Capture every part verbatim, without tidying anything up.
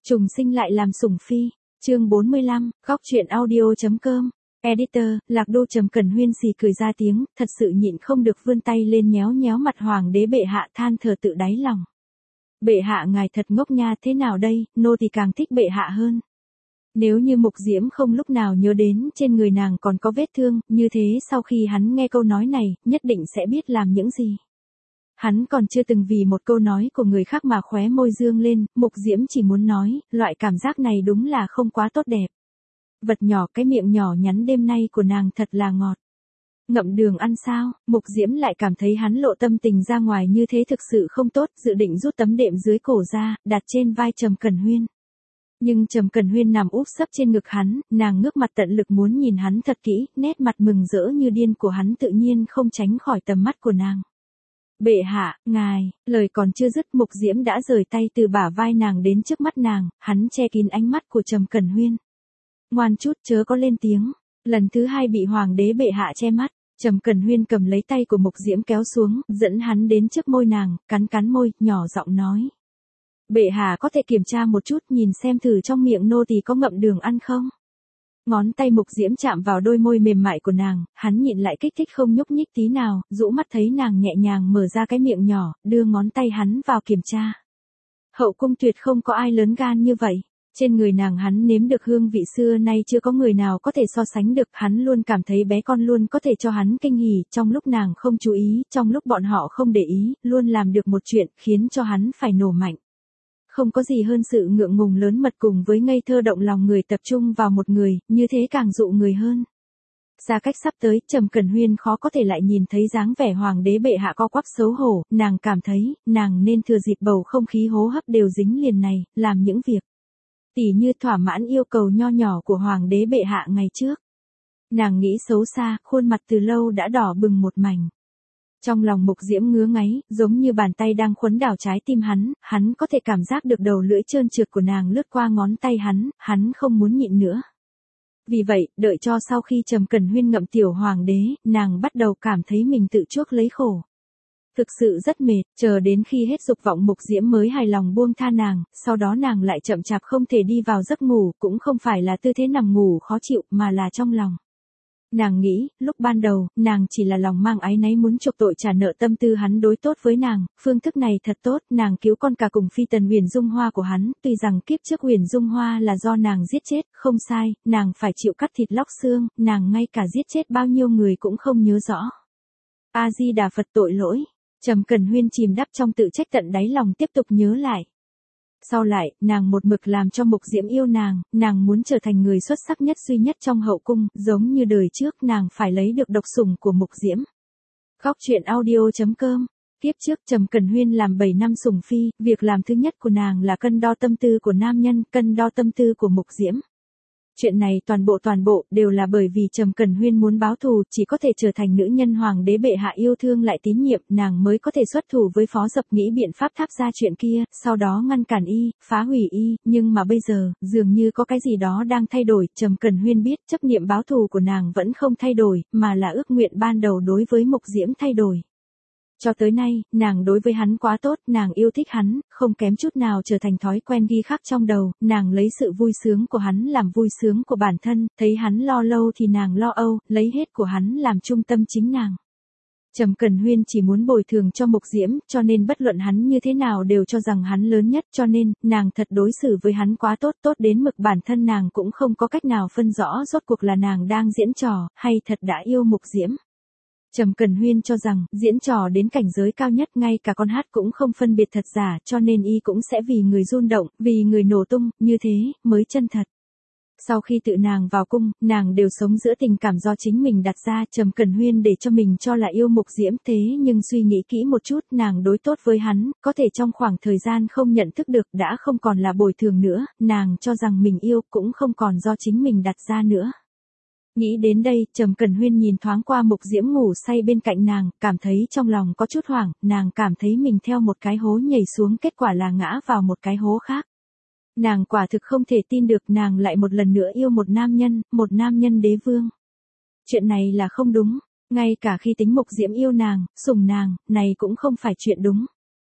Trùng sinh lại làm sủng phi, chương bốn mươi lăm, góc truyện audio chấm com. Editor, Lạc Đô. Trầm Cẩn Huyên xì cười ra tiếng, thật sự nhịn không được vươn tay lên nhéo nhéo mặt hoàng đế bệ hạ, than thở tự đáy lòng. Bệ hạ ngài thật ngốc nha, thế nào đây, nô thì càng thích bệ hạ hơn. Nếu như Mục Diễm không lúc nào nhớ đến trên người nàng còn có vết thương, như thế sau khi hắn nghe câu nói này, nhất định sẽ biết làm những gì. Hắn còn chưa từng vì một câu nói của người khác mà khóe môi dương lên, Mục Diễm chỉ muốn nói, loại cảm giác này đúng là không quá tốt đẹp. Vật nhỏ, cái miệng nhỏ nhắn đêm nay của nàng thật là ngọt. Ngậm đường ăn sao? Mục Diễm lại cảm thấy hắn lộ tâm tình ra ngoài như thế thực sự không tốt, dự định rút tấm đệm dưới cổ ra, đặt trên vai Trầm Cẩn Huyên. Nhưng Trầm Cẩn Huyên nằm úp sấp trên ngực hắn, nàng ngước mặt tận lực muốn nhìn hắn thật kỹ, nét mặt mừng rỡ như điên của hắn tự nhiên không tránh khỏi tầm mắt của nàng. Bệ hạ, ngài, lời còn chưa dứt, Mục Diễm đã rời tay từ bả vai nàng đến trước mắt nàng, hắn che kín ánh mắt của Trầm Cẩn Huyên. Ngoan chút, chớ có lên tiếng. Lần thứ hai bị hoàng đế bệ hạ che mắt, Trầm Cẩn Huyên cầm lấy tay của Mục Diễm kéo xuống, dẫn hắn đến trước môi nàng, cắn cắn môi, nhỏ giọng nói. Bệ hạ có thể kiểm tra một chút, nhìn xem thử trong miệng nô tỳ có ngậm đường ăn không? Ngón tay Mục Diễm chạm vào đôi môi mềm mại của nàng, hắn nhịn lại kích thích không nhúc nhích tí nào, rũ mắt thấy nàng nhẹ nhàng mở ra cái miệng nhỏ, đưa ngón tay hắn vào kiểm tra. Hậu cung tuyệt không có ai lớn gan như vậy. Trên người nàng hắn nếm được hương vị xưa nay chưa có người nào có thể so sánh được, hắn luôn cảm thấy bé con luôn có thể cho hắn kinh hỉ, trong lúc nàng không chú ý, trong lúc bọn họ không để ý, luôn làm được một chuyện, khiến cho hắn phải nổ mạnh. Không có gì hơn sự ngượng ngùng lớn mật cùng với ngây thơ động lòng người tập trung vào một người, như thế càng dụ người hơn. Xa cách sắp tới, Trầm Cẩn Huyên khó có thể lại nhìn thấy dáng vẻ hoàng đế bệ hạ co quắp xấu hổ, nàng cảm thấy, nàng nên thừa dịp bầu không khí hô hấp đều dính liền này, làm những việc tỉ như thỏa mãn yêu cầu nho nhỏ của hoàng đế bệ hạ ngày trước. Nàng nghĩ xấu xa, khuôn mặt từ lâu đã đỏ bừng một mảnh. Trong lòng Mục Diễm ngứa ngáy, giống như bàn tay đang khuấn đảo trái tim hắn, hắn có thể cảm giác được đầu lưỡi trơn trượt của nàng lướt qua ngón tay hắn, hắn không muốn nhịn nữa. Vì vậy, đợi cho sau khi Trầm Cẩn Huyên ngậm tiểu hoàng đế, nàng bắt đầu cảm thấy mình tự chuốc lấy khổ. Thực sự rất mệt, chờ đến khi hết dục vọng Mục Diễm mới hài lòng buông tha nàng, sau đó nàng lại chậm chạp không thể đi vào giấc ngủ, cũng không phải là tư thế nằm ngủ khó chịu, mà là trong lòng. Nàng nghĩ, lúc ban đầu, nàng chỉ là lòng mang áy náy muốn chuộc tội trả nợ tâm tư hắn đối tốt với nàng, phương thức này thật tốt, nàng cứu con cả cùng phi tần Huyền Dung Hoa của hắn, tuy rằng kiếp trước Huyền Dung Hoa là do nàng giết chết, không sai, nàng phải chịu cắt thịt lóc xương, nàng ngay cả giết chết bao nhiêu người cũng không nhớ rõ. A-di-đà Phật, tội lỗi. Trầm Cẩn Huyên chìm đắp trong tự trách tận đáy lòng tiếp tục nhớ lại. Sau lại, nàng một mực làm cho Mục Diễm yêu nàng, nàng muốn trở thành người xuất sắc nhất duy nhất trong hậu cung, giống như đời trước nàng phải lấy được độc sủng của Mục Diễm. Góc truyện audio chấm com. Tiếp trước Trầm Cẩn Huyên làm bảy năm sủng phi, việc làm thứ nhất của nàng là cân đo tâm tư của nam nhân, cân đo tâm tư của Mục Diễm. Chuyện này toàn bộ toàn bộ đều là bởi vì Trầm Cẩn Huyên muốn báo thù, chỉ có thể trở thành nữ nhân hoàng đế bệ hạ yêu thương lại tín nhiệm, nàng mới có thể xuất thủ với Phó Dập nghĩ biện pháp tháp ra chuyện kia, sau đó ngăn cản y, phá hủy y, nhưng mà bây giờ, dường như có cái gì đó đang thay đổi, Trầm Cẩn Huyên biết chấp niệm báo thù của nàng vẫn không thay đổi, mà là ước nguyện ban đầu đối với Mục Diễm thay đổi. Cho tới nay, nàng đối với hắn quá tốt, nàng yêu thích hắn, không kém chút nào trở thành thói quen ghi khắc trong đầu, nàng lấy sự vui sướng của hắn làm vui sướng của bản thân, thấy hắn lo lâu thì nàng lo âu, lấy hết của hắn làm trung tâm chính nàng. Trầm Cẩn Huyên chỉ muốn bồi thường cho Mục Diễm, cho nên bất luận hắn như thế nào đều cho rằng hắn lớn nhất, cho nên, nàng thật đối xử với hắn quá tốt, tốt đến mực bản thân nàng cũng không có cách nào phân rõ rốt cuộc là nàng đang diễn trò, hay thật đã yêu Mục Diễm. Trầm Cẩn Huyên cho rằng, diễn trò đến cảnh giới cao nhất ngay cả con hát cũng không phân biệt thật giả, cho nên y cũng sẽ vì người run động, vì người nổ tung, như thế, mới chân thật. Sau khi tự nàng vào cung, nàng đều sống giữa tình cảm do chính mình đặt ra, Trầm Cẩn Huyên để cho mình cho là yêu Mục Diễm, thế nhưng suy nghĩ kỹ một chút, nàng đối tốt với hắn, có thể trong khoảng thời gian không nhận thức được đã không còn là bồi thường nữa, nàng cho rằng mình yêu cũng không còn do chính mình đặt ra nữa. Nghĩ đến đây, Trầm Cẩn Huyên nhìn thoáng qua Mục Diễm ngủ say bên cạnh nàng, cảm thấy trong lòng có chút hoảng, nàng cảm thấy mình theo một cái hố nhảy xuống, kết quả là ngã vào một cái hố khác. Nàng quả thực không thể tin được nàng lại một lần nữa yêu một nam nhân, một nam nhân đế vương. Chuyện này là không đúng, ngay cả khi tính Mục Diễm yêu nàng, sủng nàng, này cũng không phải chuyện đúng.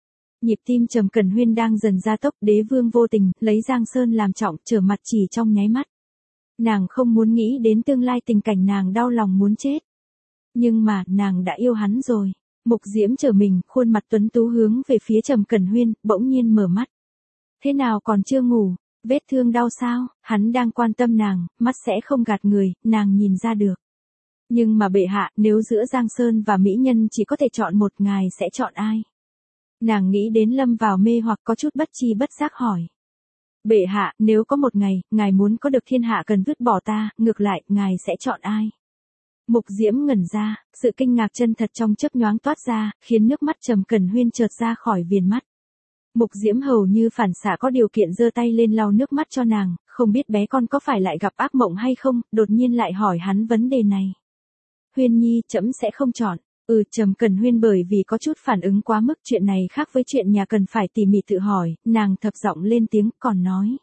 Nhịp tim Trầm Cẩn Huyên đang dần gia tốc, đế vương vô tình, lấy Giang Sơn làm trọng, trở mặt chỉ trong nháy mắt. Nàng không muốn nghĩ đến tương lai tình cảnh nàng đau lòng muốn chết. Nhưng mà, nàng đã yêu hắn rồi. Mục Diễm trở mình, khuôn mặt tuấn tú hướng về phía Trầm Cẩn Huyên, bỗng nhiên mở mắt. Thế nào còn chưa ngủ, vết thương đau sao, hắn đang quan tâm nàng, mắt sẽ không gạt người, nàng nhìn ra được. Nhưng mà bệ hạ, nếu giữa Giang Sơn và mỹ nhân chỉ có thể chọn một, ngài sẽ chọn ai? Nàng nghĩ đến lâm vào mê hoặc có chút bất chi bất giác hỏi. Bệ hạ, nếu có một ngày, ngài muốn có được thiên hạ cần vứt bỏ ta, ngược lại, ngài sẽ chọn ai? Mục Diễm ngẩn ra, sự kinh ngạc chân thật trong chớp nhoáng toát ra, khiến nước mắt Trầm Cẩn Huyên chợt ra khỏi viền mắt. Mục Diễm hầu như phản xạ có điều kiện giơ tay lên lau nước mắt cho nàng, không biết bé con có phải lại gặp ác mộng hay không, đột nhiên lại hỏi hắn vấn đề này. Huyên nhi, trẫm sẽ không chọn. Ừ, Trầm Cẩn Huyên bởi vì có chút phản ứng quá mức, chuyện này khác với chuyện nhà cần phải tỉ mỉ tự hỏi, nàng thập giọng lên tiếng, còn nói.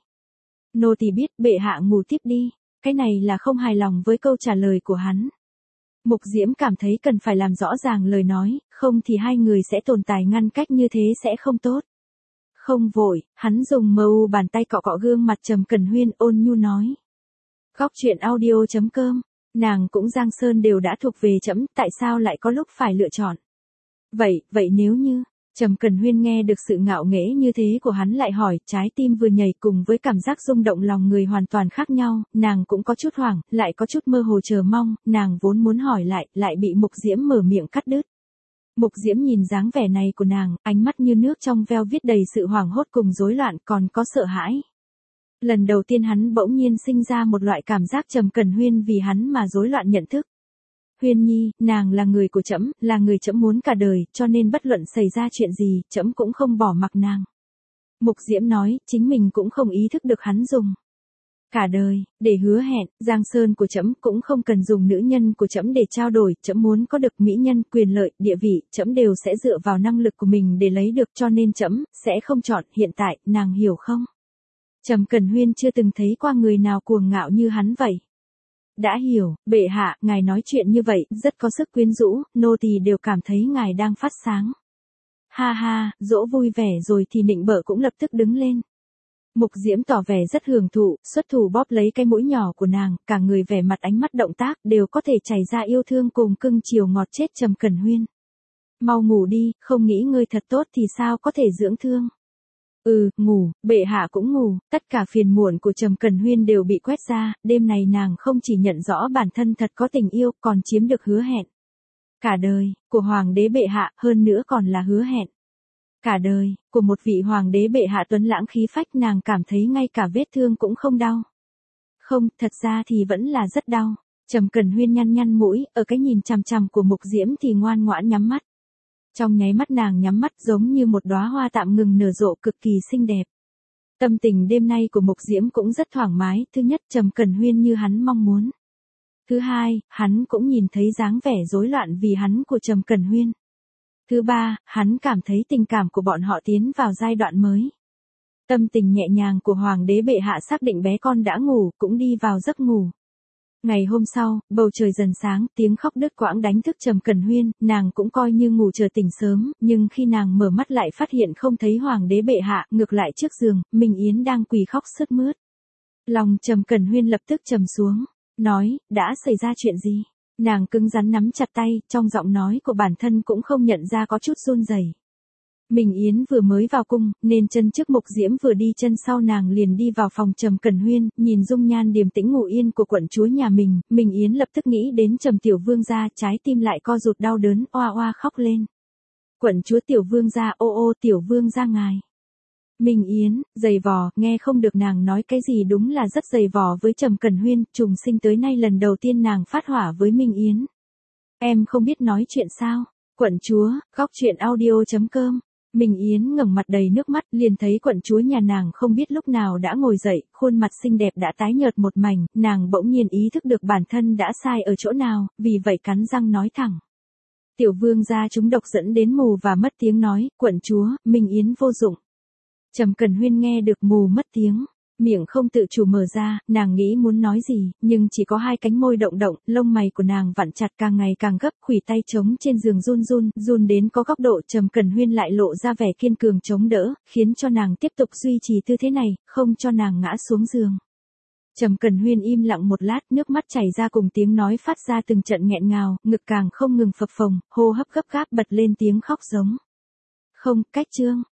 Nô tỳ biết, bệ hạ ngủ tiếp đi, cái này là không hài lòng với câu trả lời của hắn. Mục Diễm cảm thấy cần phải làm rõ ràng lời nói, không thì hai người sẽ tồn tại ngăn cách như thế sẽ không tốt. Không vội, hắn dùng mờ u bàn tay cọ cọ gương mặt Trầm Cẩn Huyên, ôn nhu nói. Góc truyện audio chấm com, nàng cũng Giang Sơn đều đã thuộc về trẫm, tại sao lại có lúc phải lựa chọn? Vậy, vậy nếu như, Trầm Cẩn Huyên nghe được sự ngạo nghễ như thế của hắn lại hỏi, trái tim vừa nhảy cùng với cảm giác rung động lòng người hoàn toàn khác nhau, nàng cũng có chút hoảng, lại có chút mơ hồ chờ mong, nàng vốn muốn hỏi lại, lại bị Mục Diễm mở miệng cắt đứt. Mục Diễm nhìn dáng vẻ này của nàng, ánh mắt như nước trong veo viết đầy sự hoảng hốt cùng rối loạn, còn có sợ hãi. Lần đầu tiên hắn bỗng nhiên sinh ra một loại cảm giác Trầm Cẩn Huyên vì hắn mà rối loạn nhận thức. Huyên nhi, nàng là người của trẫm, là người trẫm muốn cả đời, cho nên bất luận xảy ra chuyện gì, trẫm cũng không bỏ mặc nàng. Mục Diễm nói, chính mình cũng không ý thức được hắn dùng cả đời để hứa hẹn, Giang Sơn của trẫm cũng không cần dùng nữ nhân của trẫm để trao đổi, trẫm muốn có được mỹ nhân, quyền lợi, địa vị, trẫm đều sẽ dựa vào năng lực của mình để lấy được, cho nên trẫm sẽ không chọn, hiện tại, nàng hiểu không? Trầm Cẩn Huyên chưa từng thấy qua người nào cuồng ngạo như hắn vậy. Đã hiểu, bệ hạ, ngài nói chuyện như vậy, rất có sức quyến rũ, nô tỳ đều cảm thấy ngài đang phát sáng. Ha ha, dỗ vui vẻ rồi thì nịnh bợ cũng lập tức đứng lên. Mục Diễm tỏ vẻ rất hưởng thụ, xuất thủ bóp lấy cái mũi nhỏ của nàng, cả người vẻ mặt ánh mắt động tác đều có thể chảy ra yêu thương cùng cưng chiều ngọt chết Trầm Cẩn Huyên. Mau ngủ đi, không nghĩ ngươi thật tốt thì sao có thể dưỡng thương. Ừ, ngủ, bệ hạ cũng ngủ, tất cả phiền muộn của Trầm Cẩn Huyên đều bị quét ra, đêm này nàng không chỉ nhận rõ bản thân thật có tình yêu, còn chiếm được hứa hẹn. Cả đời, của Hoàng đế bệ hạ, hơn nữa còn là hứa hẹn. Cả đời, của một vị Hoàng đế bệ hạ tuấn lãng khí phách, nàng cảm thấy ngay cả vết thương cũng không đau. Không, thật ra thì vẫn là rất đau. Trầm Cẩn Huyên nhăn nhăn mũi, ở cái nhìn chằm chằm của Mục Diễm thì ngoan ngoãn nhắm mắt. Trong nháy mắt nàng nhắm mắt giống như một đóa hoa tạm ngừng nở rộ cực kỳ xinh đẹp. Tâm tình đêm nay của Mục Diễm cũng rất thoải mái, thứ nhất Trầm Cẩn Huyên như hắn mong muốn. Thứ hai, hắn cũng nhìn thấy dáng vẻ rối loạn vì hắn của Trầm Cẩn Huyên. Thứ ba, hắn cảm thấy tình cảm của bọn họ tiến vào giai đoạn mới. Tâm tình nhẹ nhàng của Hoàng đế bệ hạ xác định bé con đã ngủ, cũng đi vào giấc ngủ. Ngày hôm sau, bầu trời dần sáng, tiếng khóc đứt quãng đánh thức Trầm Cẩn Huyên, nàng cũng coi như ngủ chờ tỉnh sớm, nhưng khi nàng mở mắt lại phát hiện không thấy Hoàng đế bệ hạ, ngược lại trước giường, Minh Yến đang quỳ khóc sướt mướt. Lòng Trầm Cẩn Huyên lập tức trầm xuống, nói, đã xảy ra chuyện gì? Nàng cứng rắn nắm chặt tay, trong giọng nói của bản thân cũng không nhận ra có chút run rẩy. Minh Yến vừa mới vào cung, nên chân trước Mục Diễm vừa đi chân sau nàng liền đi vào phòng Trầm Cẩn Huyên, nhìn dung nhan điềm tĩnh ngủ yên của quận chúa nhà mình, Minh Yến lập tức nghĩ đến Trầm tiểu vương gia, trái tim lại co rụt đau đớn, oa oa khóc lên. Quận chúa tiểu vương gia, ô ô tiểu vương gia ngài. Minh Yến, dày vò, nghe không được nàng nói cái gì, đúng là rất dày vò với Trầm Cẩn Huyên, trùng sinh tới nay lần đầu tiên nàng phát hỏa với Minh Yến. Em không biết nói chuyện sao? Quận chúa, góc truyện audio chấm com. Minh Yến ngẩng mặt đầy nước mắt, liền thấy quận chúa nhà nàng không biết lúc nào đã ngồi dậy, khuôn mặt xinh đẹp đã tái nhợt một mảnh, nàng bỗng nhiên ý thức được bản thân đã sai ở chỗ nào, vì vậy cắn răng nói thẳng. Tiểu vương gia trúng độc dẫn đến mù và mất tiếng nói, quận chúa, Minh Yến vô dụng. Trầm Cẩn Huyên nghe được mù mất tiếng, Miệng không tự chủ mở ra, nàng nghĩ muốn nói gì, nhưng chỉ có hai cánh môi động động, lông mày của nàng vặn chặt càng ngày càng gấp, khuỷu tay trống trên giường run run, run đến có góc độ. Trầm Cẩn Huyên lại lộ ra vẻ kiên cường chống đỡ, khiến cho nàng tiếp tục duy trì tư thế này, không cho nàng ngã xuống giường. Trầm Cẩn Huyên im lặng một lát, nước mắt chảy ra cùng tiếng nói phát ra từng trận nghẹn ngào, ngực càng không ngừng phập phồng, hô hấp gấp gáp bật lên tiếng khóc giống. Không, cách chương.